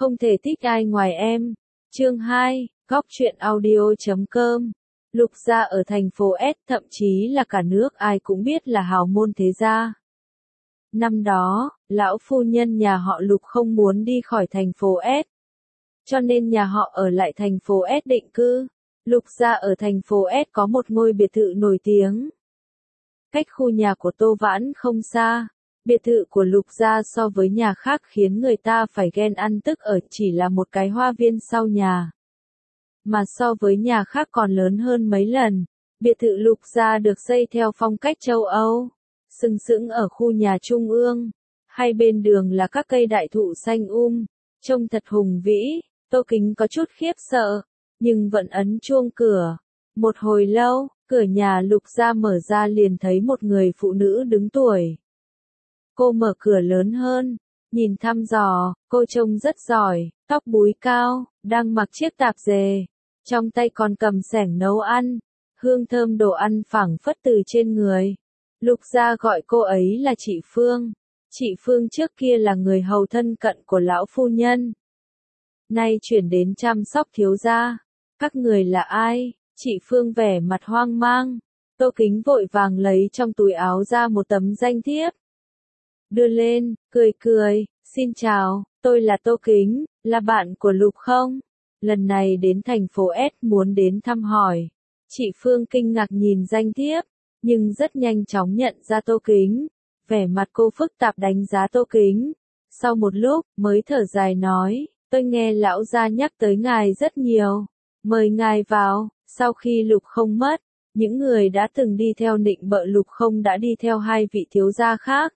Không thể thích ai ngoài em. Chương 2, Góc truyện audio.com. Lục gia ở thành phố S, thậm chí là cả nước ai cũng biết là hào môn thế gia. Năm đó, lão phu nhân nhà họ Lục không muốn đi khỏi thành phố S, cho nên nhà họ ở lại thành phố S định cư. Lục gia ở thành phố S có một ngôi biệt thự nổi tiếng. Cách khu nhà của Tô Vãn không xa, biệt thự của Lục gia so với nhà khác khiến người ta phải ghen ăn tức ở, chỉ là một cái hoa viên sau nhà. Mà so với nhà khác còn lớn hơn mấy lần. Biệt thự Lục gia được xây theo phong cách châu Âu, sừng sững ở khu nhà trung ương. Hai bên đường là các cây đại thụ xanh trông thật hùng vĩ. Tô Kính có chút khiếp sợ, nhưng vẫn ấn chuông cửa. Một hồi lâu, cửa nhà Lục gia mở ra liền thấy một người phụ nữ đứng tuổi. Cô mở cửa lớn hơn, nhìn thăm dò, cô trông rất giỏi, tóc búi cao, đang mặc chiếc tạp dề, trong tay còn cầm xẻng nấu ăn, hương thơm đồ ăn phảng phất từ trên người. Lục gia gọi cô ấy là chị Phương. Chị Phương trước kia là người hầu thân cận của lão phu nhân, nay chuyển đến chăm sóc thiếu gia. Các người là ai? Chị Phương vẻ mặt hoang mang. Tô Kính vội vàng lấy trong túi áo ra một tấm danh thiếp, đưa lên, cười, xin chào, tôi là Tô Kính, là bạn của Lục không? Lần này đến thành phố S muốn đến thăm hỏi. Chị Phương kinh ngạc nhìn danh thiếp, nhưng rất nhanh chóng nhận ra Tô Kính. Vẻ mặt cô phức tạp đánh giá Tô Kính. Sau một lúc, mới thở dài nói, tôi nghe lão gia nhắc tới ngài rất nhiều. Mời ngài vào. Sau khi Lục không mất, những người đã từng đi theo nịnh bợ Lục không đã đi theo hai vị thiếu gia khác.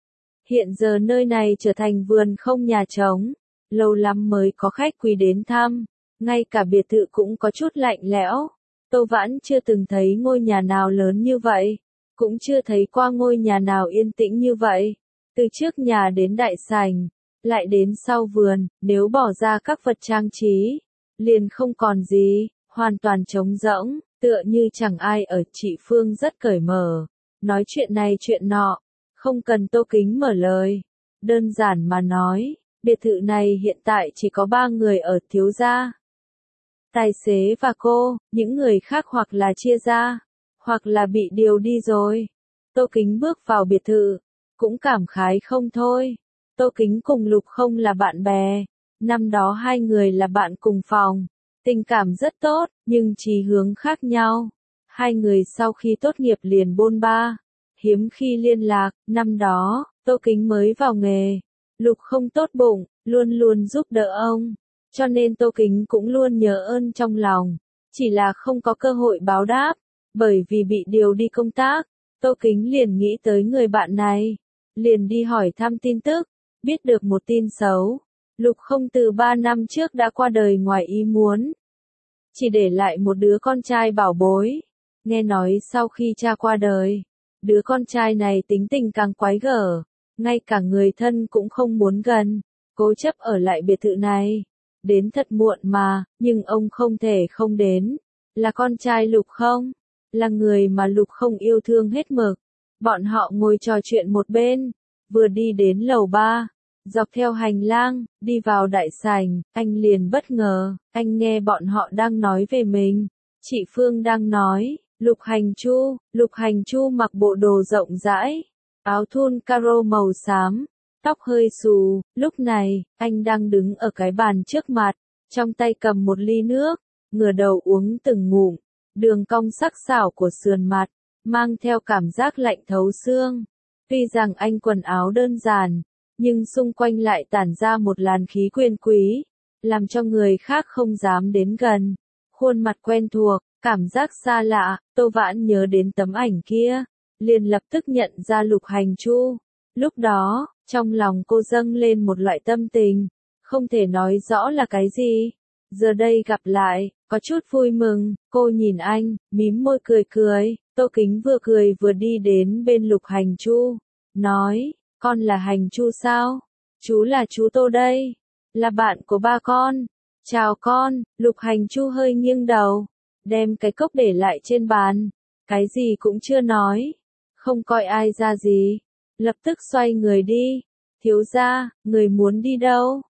Hiện giờ nơi này trở thành vườn không nhà trống, lâu lắm mới có khách quý đến thăm, ngay cả biệt thự cũng có chút lạnh lẽo. Tô Vãn chưa từng thấy ngôi nhà nào lớn như vậy, cũng chưa thấy qua ngôi nhà nào yên tĩnh như vậy. Từ trước nhà đến đại sảnh, lại đến sau vườn, nếu bỏ ra các vật trang trí, liền không còn gì, hoàn toàn trống rỗng, tựa như chẳng ai ở. Chị Phương rất cởi mở, nói chuyện này chuyện nọ, không cần Tô Kính mở lời. Đơn giản mà nói, biệt thự này hiện tại chỉ có 3 người ở, thiếu gia, tài xế và cô, những người khác hoặc là chia ra, hoặc là bị điều đi rồi. Tô Kính bước vào biệt thự, cũng cảm khái không thôi. Tô Kính cùng Lục không là bạn bè, năm đó hai người là bạn cùng phòng, tình cảm rất tốt, nhưng chí hướng khác nhau. Hai người sau khi tốt nghiệp liền bôn ba, hiếm khi liên lạc. Năm đó, Tô Kính mới vào nghề, Lục không tốt bụng, luôn luôn giúp đỡ ông, cho nên Tô Kính cũng luôn nhớ ơn trong lòng, chỉ là không có cơ hội báo đáp. Bởi vì bị điều đi công tác, Tô Kính liền nghĩ tới người bạn này, liền đi hỏi thăm tin tức, biết được một tin xấu. Lục không từ 3 năm trước đã qua đời ngoài ý muốn, chỉ để lại một đứa con trai bảo bối. Nghe nói sau khi cha qua đời, đứa con trai này tính tình càng quái gở, ngay cả người thân cũng không muốn gần, cố chấp ở lại biệt thự này. Đến thật muộn mà, nhưng ông không thể không đến. Là con trai Lục không, là người mà Lục không yêu thương hết mực. Bọn họ ngồi trò chuyện một bên, vừa đi đến lầu 3, dọc theo hành lang, đi vào đại sảnh, anh liền bất ngờ, anh nghe bọn họ đang nói về mình. Chị Phương đang nói, Lục Hành Chu mặc bộ đồ rộng rãi, áo thun caro màu xám, tóc hơi xù. Lúc này, anh đang đứng ở cái bàn trước mặt, trong tay cầm một ly nước, ngửa đầu uống từng ngụm. Đường cong sắc sảo của sườn mặt, mang theo cảm giác lạnh thấu xương. Tuy rằng anh quần áo đơn giản, nhưng xung quanh lại tản ra một làn khí quyền quý, làm cho người khác không dám đến gần. Khuôn mặt quen thuộc, cảm giác xa lạ. Tô Vãn nhớ đến tấm ảnh kia, liền lập tức nhận ra Lục Hành Chu. Lúc đó, trong lòng cô dâng lên một loại tâm tình, không thể nói rõ là cái gì. Giờ đây gặp lại, có chút vui mừng. Cô nhìn anh, mím môi cười. Tô Kính vừa cười vừa đi đến bên Lục Hành Chu, nói, con là Hành Chu sao? Chú là chú Tô đây, là bạn của ba con. Chào con. Lục Hành Chu hơi nghiêng đầu, đem cái cốc để lại trên bàn, cái gì cũng chưa nói, không coi ai ra gì, lập tức xoay người đi. Thiếu gia, người muốn đi đâu?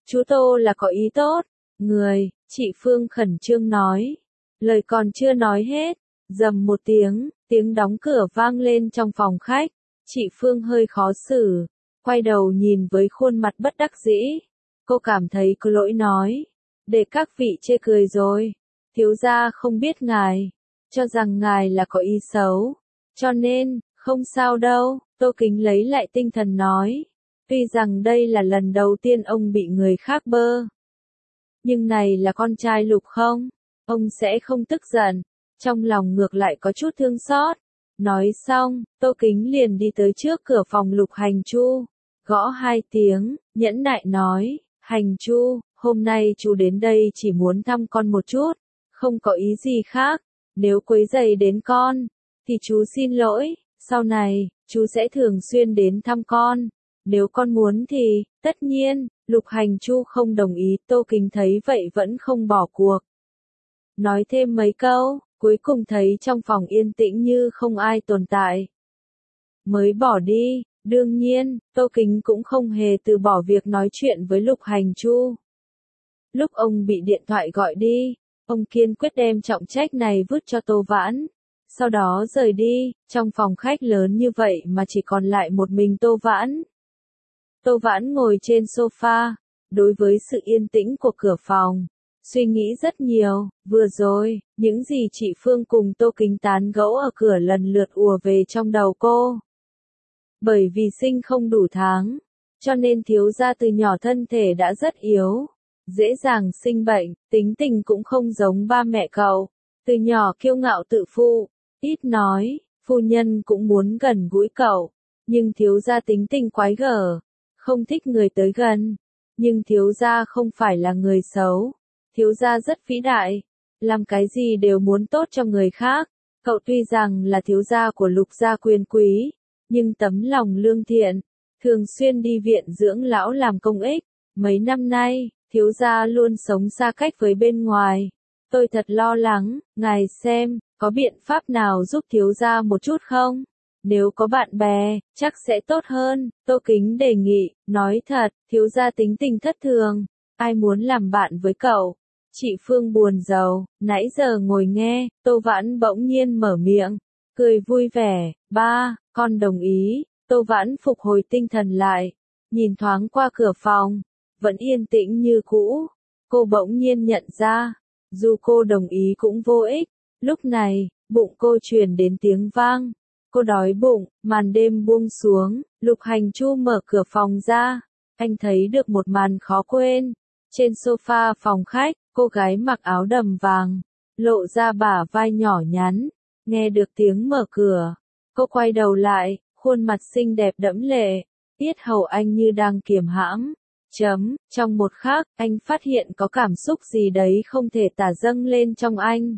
Chú Tô là có ý tốt. Người, chị Phương khẩn trương nói. Lời còn chưa nói hết, rầm một tiếng, tiếng đóng cửa vang lên trong phòng khách. Chị Phương hơi khó xử, quay đầu nhìn với khuôn mặt bất đắc dĩ. Cô cảm thấy có lỗi nói. Để các vị chê cười rồi. Thiếu gia không biết ngài, cho rằng ngài là có ý xấu. Cho nên, không sao đâu, Tô Kính lấy lại tinh thần nói. Tuy rằng đây là lần đầu tiên ông bị người khác bơ. Nhưng này là con trai Lục không? Ông sẽ không tức giận. Trong lòng ngược lại có chút thương xót. Nói xong, Tô Kính liền đi tới trước cửa phòng Lục Hành Chu. Gõ 2 tiếng, nhẫn nại nói. Hành Chu, hôm nay chú đến đây chỉ muốn thăm con một chút. Không có ý gì khác. Nếu quấy rầy đến con, thì chú xin lỗi. Sau này, chú sẽ thường xuyên đến thăm con. Nếu con muốn thì, tất nhiên, Lục Hành Chu không đồng ý. Tô Kính thấy vậy vẫn không bỏ cuộc. Nói thêm mấy câu, cuối cùng thấy trong phòng yên tĩnh như không ai tồn tại. Mới bỏ đi, đương nhiên, Tô Kính cũng không hề từ bỏ việc nói chuyện với Lục Hành Chu. Lúc ông bị điện thoại gọi đi, ông kiên quyết đem trọng trách này vứt cho Tô Vãn. Sau đó rời đi, trong phòng khách lớn như vậy mà chỉ còn lại một mình Tô Vãn. Tô Vãn ngồi trên sofa, đối với sự yên tĩnh của cửa phòng, suy nghĩ rất nhiều. Vừa rồi, những gì chị Phương cùng Tô Kính tán gẫu ở cửa lần lượt ùa về trong đầu cô. Bởi vì sinh không đủ tháng, cho nên thiếu gia từ nhỏ thân thể đã rất yếu, dễ dàng sinh bệnh, tính tình cũng không giống ba mẹ cậu. Từ nhỏ kiêu ngạo tự phụ, ít nói, phu nhân cũng muốn gần gũi cậu, nhưng thiếu gia tính tình quái gở, không thích người tới gần. Nhưng thiếu gia không phải là người xấu, thiếu gia rất vĩ đại, làm cái gì đều muốn tốt cho người khác. Cậu tuy rằng là thiếu gia của Lục gia quyền quý, nhưng tấm lòng lương thiện, thường xuyên đi viện dưỡng lão làm công ích. Mấy năm nay, thiếu gia luôn sống xa cách với bên ngoài. Tôi thật lo lắng, ngài xem, có biện pháp nào giúp thiếu gia một chút không? Nếu có bạn bè, chắc sẽ tốt hơn. Tô Kính đề nghị, nói thật, thiếu gia tính tình thất thường, ai muốn làm bạn với cậu? Chị Phương buồn rầu, nãy giờ ngồi nghe, Tô Vãn bỗng nhiên mở miệng, cười vui vẻ. Ba, con đồng ý. Tô Vãn phục hồi tinh thần lại, nhìn thoáng qua cửa phòng, vẫn yên tĩnh như cũ. Cô bỗng nhiên nhận ra, dù cô đồng ý cũng vô ích. Lúc này, bụng cô truyền đến tiếng vang. Cô đói bụng, màn đêm buông xuống, Lục Hành Chu mở cửa phòng ra. Anh thấy được một màn khó quên. Trên sofa phòng khách, cô gái mặc áo đầm vàng, lộ ra bả vai nhỏ nhắn. Nghe được tiếng mở cửa, cô quay đầu lại, khuôn mặt xinh đẹp đẫm lệ, yết hầu anh như đang kiềm hãm. Trong một khắc, anh phát hiện có cảm xúc gì đấy không thể tả dâng lên trong anh.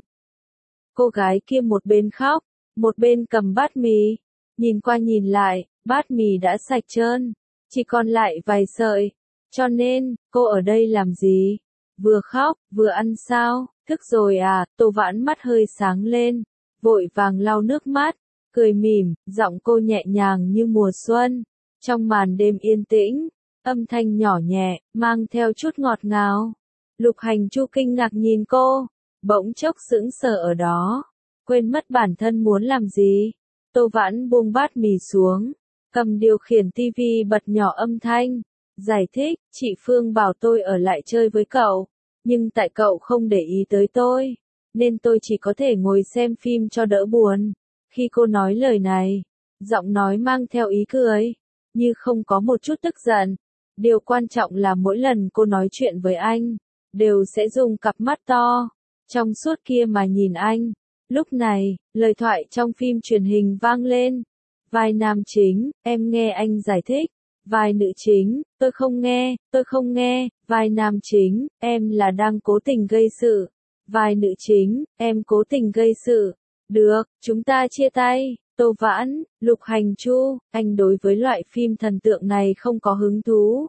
Cô gái kia một bên khóc, một bên cầm bát mì, nhìn qua nhìn lại, bát mì đã sạch trơn, chỉ còn lại vài sợi. Cho nên, cô ở đây làm gì? Vừa khóc, vừa ăn sao? Thức rồi à? Tô Vãn mắt hơi sáng lên, vội vàng lau nước mắt, cười mỉm, giọng cô nhẹ nhàng như mùa xuân. Trong màn đêm yên tĩnh, âm thanh nhỏ nhẹ, mang theo chút ngọt ngào. Lục Hành Chu kinh ngạc nhìn cô, bỗng chốc sững sờ ở đó, quên mất bản thân muốn làm gì. Tô Vãn buông bát mì xuống, cầm điều khiển tivi bật nhỏ âm thanh, giải thích, chị Phương bảo tôi ở lại chơi với cậu, nhưng tại cậu không để ý tới tôi, nên tôi chỉ có thể ngồi xem phim cho đỡ buồn. Khi cô nói lời này, giọng nói mang theo ý cười, như không có một chút tức giận. Điều quan trọng là mỗi lần cô nói chuyện với anh, đều sẽ dùng cặp mắt to, trong suốt kia mà nhìn anh. Lúc này, lời thoại trong phim truyền hình vang lên. Vai nam chính, em nghe anh giải thích. Vai nữ chính, tôi không nghe, tôi không nghe. Vai nam chính, em là đang cố tình gây sự. Vai nữ chính, em cố tình gây sự. Được, chúng ta chia tay. Tô Vãn, Lục Hành Chu, anh đối với loại phim thần tượng này không có hứng thú.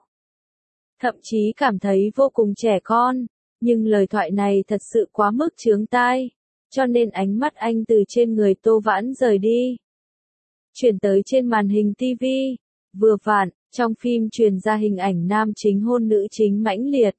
Thậm chí cảm thấy vô cùng trẻ con, nhưng lời thoại này thật sự quá mức chướng tai, cho nên ánh mắt anh từ trên người Tô Vãn rời đi, chuyển tới trên màn hình TV. Vừa vặn, Trong phim truyền ra hình ảnh nam chính hôn nữ chính mãnh liệt.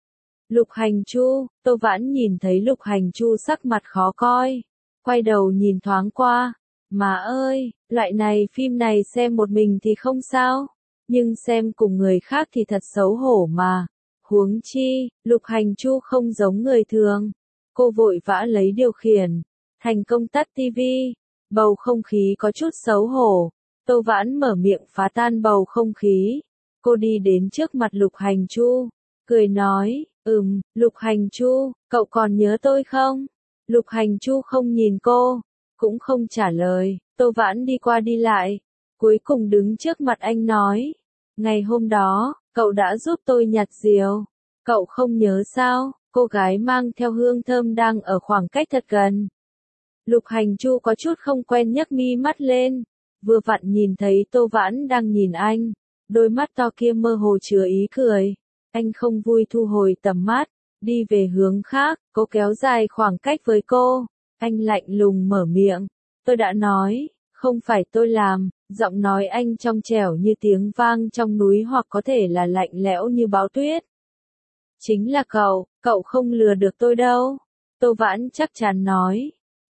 Lục Hành Chu, Tô Vãn nhìn thấy Lục Hành Chu sắc mặt khó coi. Quay đầu nhìn thoáng qua. Má ơi, loại này phim này xem một mình thì không sao. Nhưng xem cùng người khác thì thật xấu hổ mà. Huống chi, Lục Hành Chu không giống người thường. Cô vội vã lấy điều khiển. Thành công tắt tivi. Bầu không khí có chút xấu hổ. Tô Vãn mở miệng phá tan bầu không khí. Cô đi đến trước mặt Lục Hành Chu. Cười nói, Lục Hành Chu, cậu còn nhớ tôi không? Lục Hành Chu không nhìn cô. Cũng không trả lời. Tô Vãn đi qua đi lại. Cuối cùng đứng trước mặt anh nói. Ngày hôm đó, cậu đã giúp tôi nhặt diều. Cậu không nhớ sao? Cô gái mang theo hương thơm đang ở khoảng cách thật gần. Lục Hành Chu có chút không quen nhấc mi mắt lên. Vừa vặn nhìn thấy Tô Vãn đang nhìn anh. Đôi mắt to kia mơ hồ chứa ý cười. Anh không vui thu hồi tầm mắt. Đi về hướng khác, cô kéo dài khoảng cách với cô. Anh lạnh lùng mở miệng. Tôi đã nói, không phải tôi làm. Giọng nói anh trong trẻo như tiếng vang trong núi hoặc có thể là lạnh lẽo như bão tuyết. Chính là cậu không lừa được tôi đâu. Tô Vãn chắc chắn nói.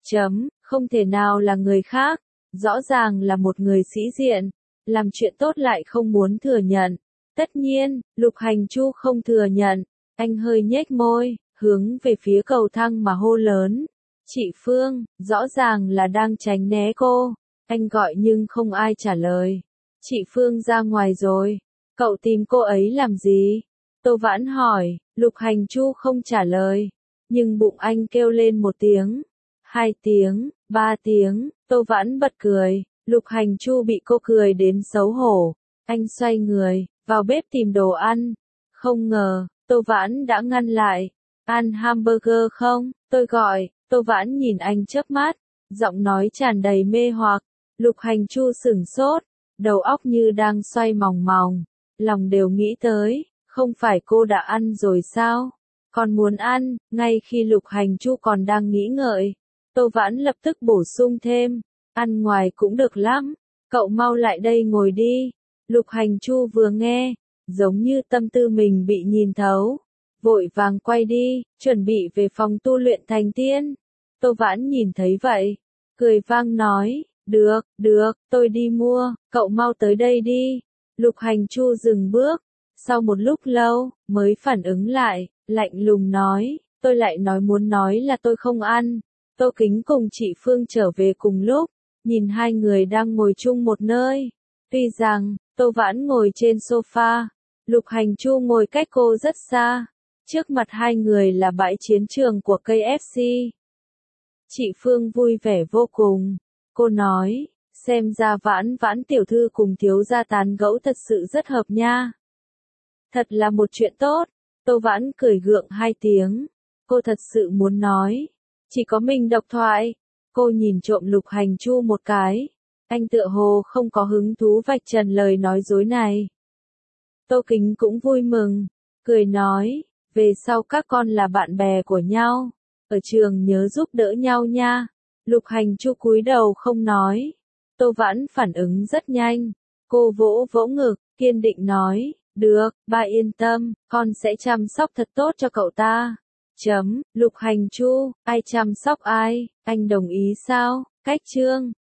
Không thể nào là người khác. Rõ ràng là một người sĩ diện. Làm chuyện tốt lại không muốn thừa nhận. Tất nhiên, Lục Hành Chu không thừa nhận. Anh hơi nhếch môi, hướng về phía cầu thang mà hô lớn. Chị Phương, rõ ràng là đang tránh né cô. Anh gọi nhưng không ai trả lời. Chị Phương ra ngoài rồi. Cậu tìm cô ấy làm gì? Tô Vãn hỏi. Lục Hành Chu không trả lời. Nhưng bụng anh kêu lên 1 tiếng, 2 tiếng, 3 tiếng. Tô Vãn bật cười. Lục Hành Chu bị cô cười đến xấu hổ. Anh xoay người, vào bếp tìm đồ ăn. Không ngờ, Tô Vãn đã ngăn lại. Ăn hamburger không? Tôi gọi. Tô Vãn nhìn anh chớp mắt. Giọng nói tràn đầy mê hoặc. Lục Hành Chu sửng sốt. Đầu óc như đang xoay mòng mòng. Lòng đều nghĩ tới. Không phải cô đã ăn rồi sao? Còn muốn ăn. Ngay khi Lục Hành Chu còn đang nghĩ ngợi, Tô Vãn lập tức bổ sung thêm. Ăn ngoài cũng được lắm. Cậu mau lại đây ngồi đi. Lục Hành Chu vừa nghe, giống như tâm tư mình bị nhìn thấu. Vội vàng quay đi, chuẩn bị về phòng tu luyện thành tiên. Tô Vãn nhìn thấy vậy. Cười vang nói. Được, tôi đi mua, cậu mau tới đây đi. Lục Hành Chu dừng bước. Sau một lúc lâu, mới phản ứng lại, lạnh lùng nói. Tôi lại muốn nói là tôi không ăn. Tô Kính cùng chị Phương trở về cùng lúc. Nhìn hai người đang ngồi chung một nơi. Tuy rằng, Tô Vãn ngồi trên sofa. Lục Hành Chu ngồi cách cô rất xa. Trước mặt hai người là bãi chiến trường của KFC. Chị Phương vui vẻ vô cùng. Cô nói, xem ra Vãn tiểu thư cùng thiếu gia tán gẫu thật sự rất hợp nha. Thật là một chuyện tốt. Tô Vãn cười gượng 2 tiếng. Cô thật sự muốn nói. Chỉ có mình độc thoại. Cô nhìn trộm Lục Hành Chu một cái. Anh tựa hồ không có hứng thú vạch trần lời nói dối này. Tô Kính cũng vui mừng. Cười nói, về sau các con là bạn bè của nhau. Ở trường nhớ giúp đỡ nhau nha. Lục Hành Chu cúi đầu không nói. Tô Vãn phản ứng rất nhanh. Cô vỗ vỗ ngực, kiên định nói. Được, ba yên tâm, con sẽ chăm sóc thật tốt cho cậu ta. Lục Hành Chu, ai chăm sóc ai, anh đồng ý sao? Cách chương